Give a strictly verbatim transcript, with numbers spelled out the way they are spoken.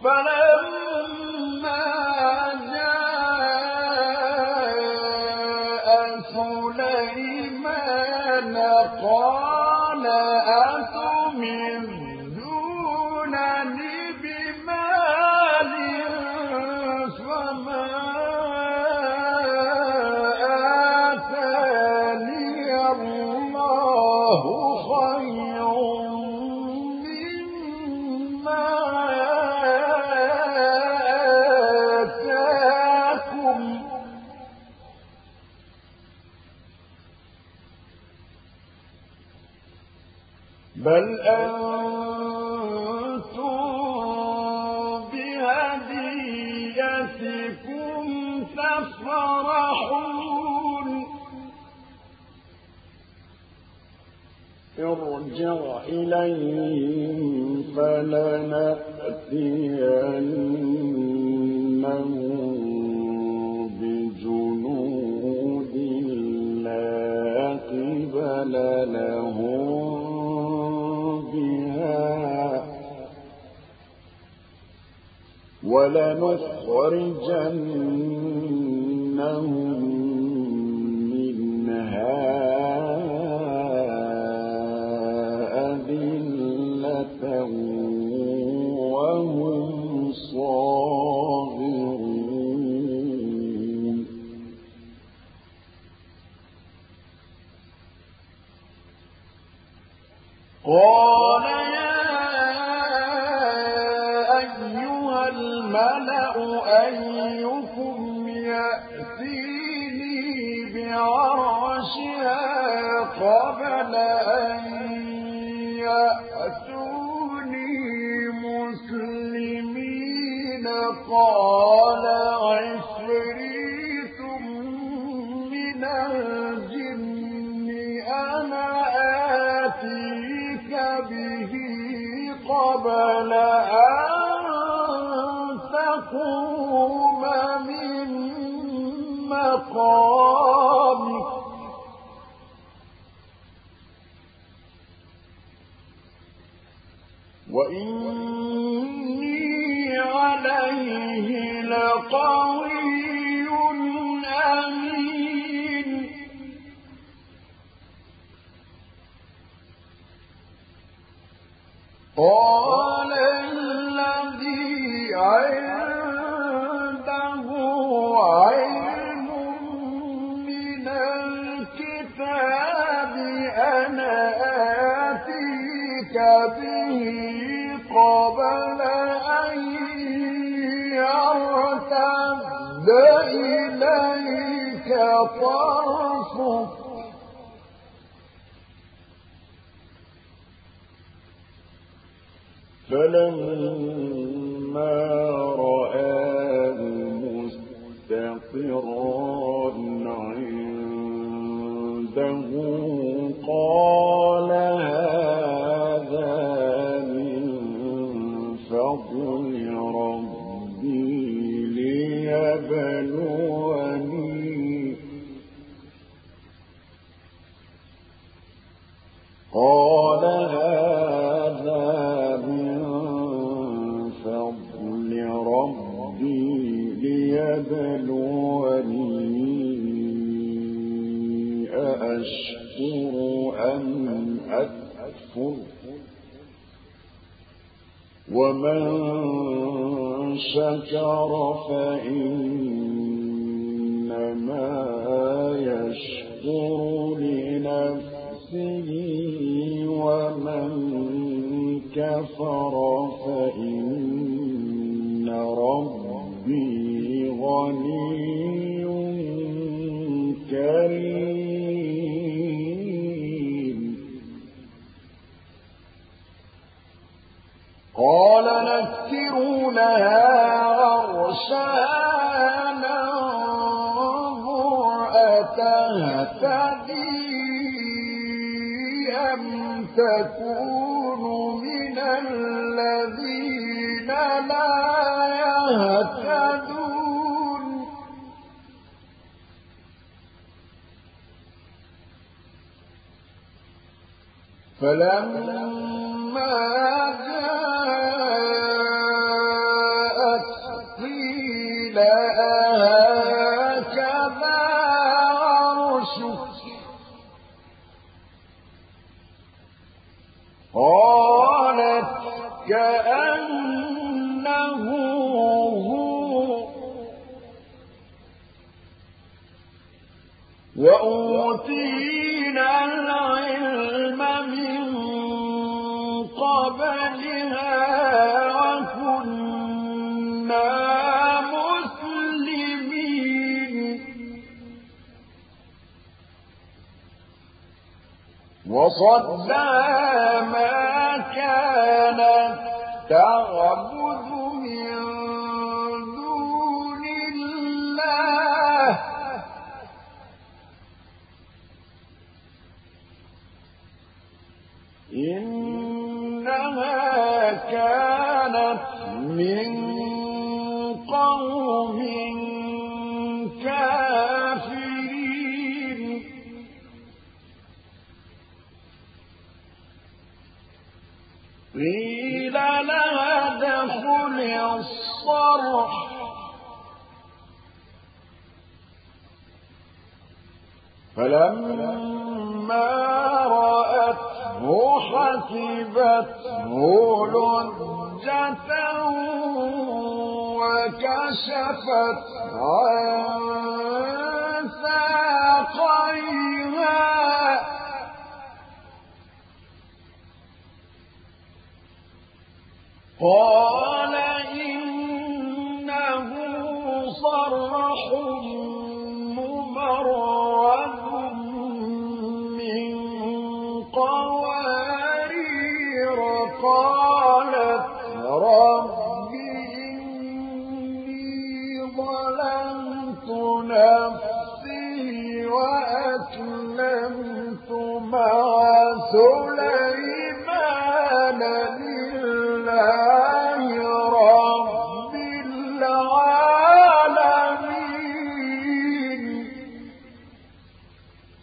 فلما جاء سليمان قال أتمدونني بمال فما آتاني الله خير مما آتاكم بل أنتم بهديتكم تفرحون ارجع إليهم فلنأتينهم بجنود لا قبل لهم ولنخرجنهم منها أذلة وهم صاغرون قال الملأ أيكم يأتيني بعرشها قبل أن يأتوني مسلمين قال عفريت من الجن أنا آتيك به قبل أن تقوم من مقامك وإني عليه لقوي أمين قال الذي عنده علم من الكتاب أنا آتيك به قبل أن يرتد إليك طرفك فلما رآه مستقرا عنده قال هذا من فضل ربي ليبلوني قال هذا من فضل ربي ليبلوني أأشكر أم أكفر ومن شكر فإنما يشكر لنفسه ومن كفر فإن ربي غني كريم قال نكروا لها عرشها ننظر أتهتدي أم تكون من الذين لا يهتدون فلما جاء لها هكذا عرشك قالت كأنه هو وأوتينا العلم من قبلها وكنا مسلمين وصدها ما كانت تعبد من دون الله إنها كانت من قوم كافرين قيل لها ادخل الصرح فلما رأته حسبته لجة وكشفت عن ساقيها قال إنه صرح ممرد من قوارير قالت رب إني ظلمت نفسي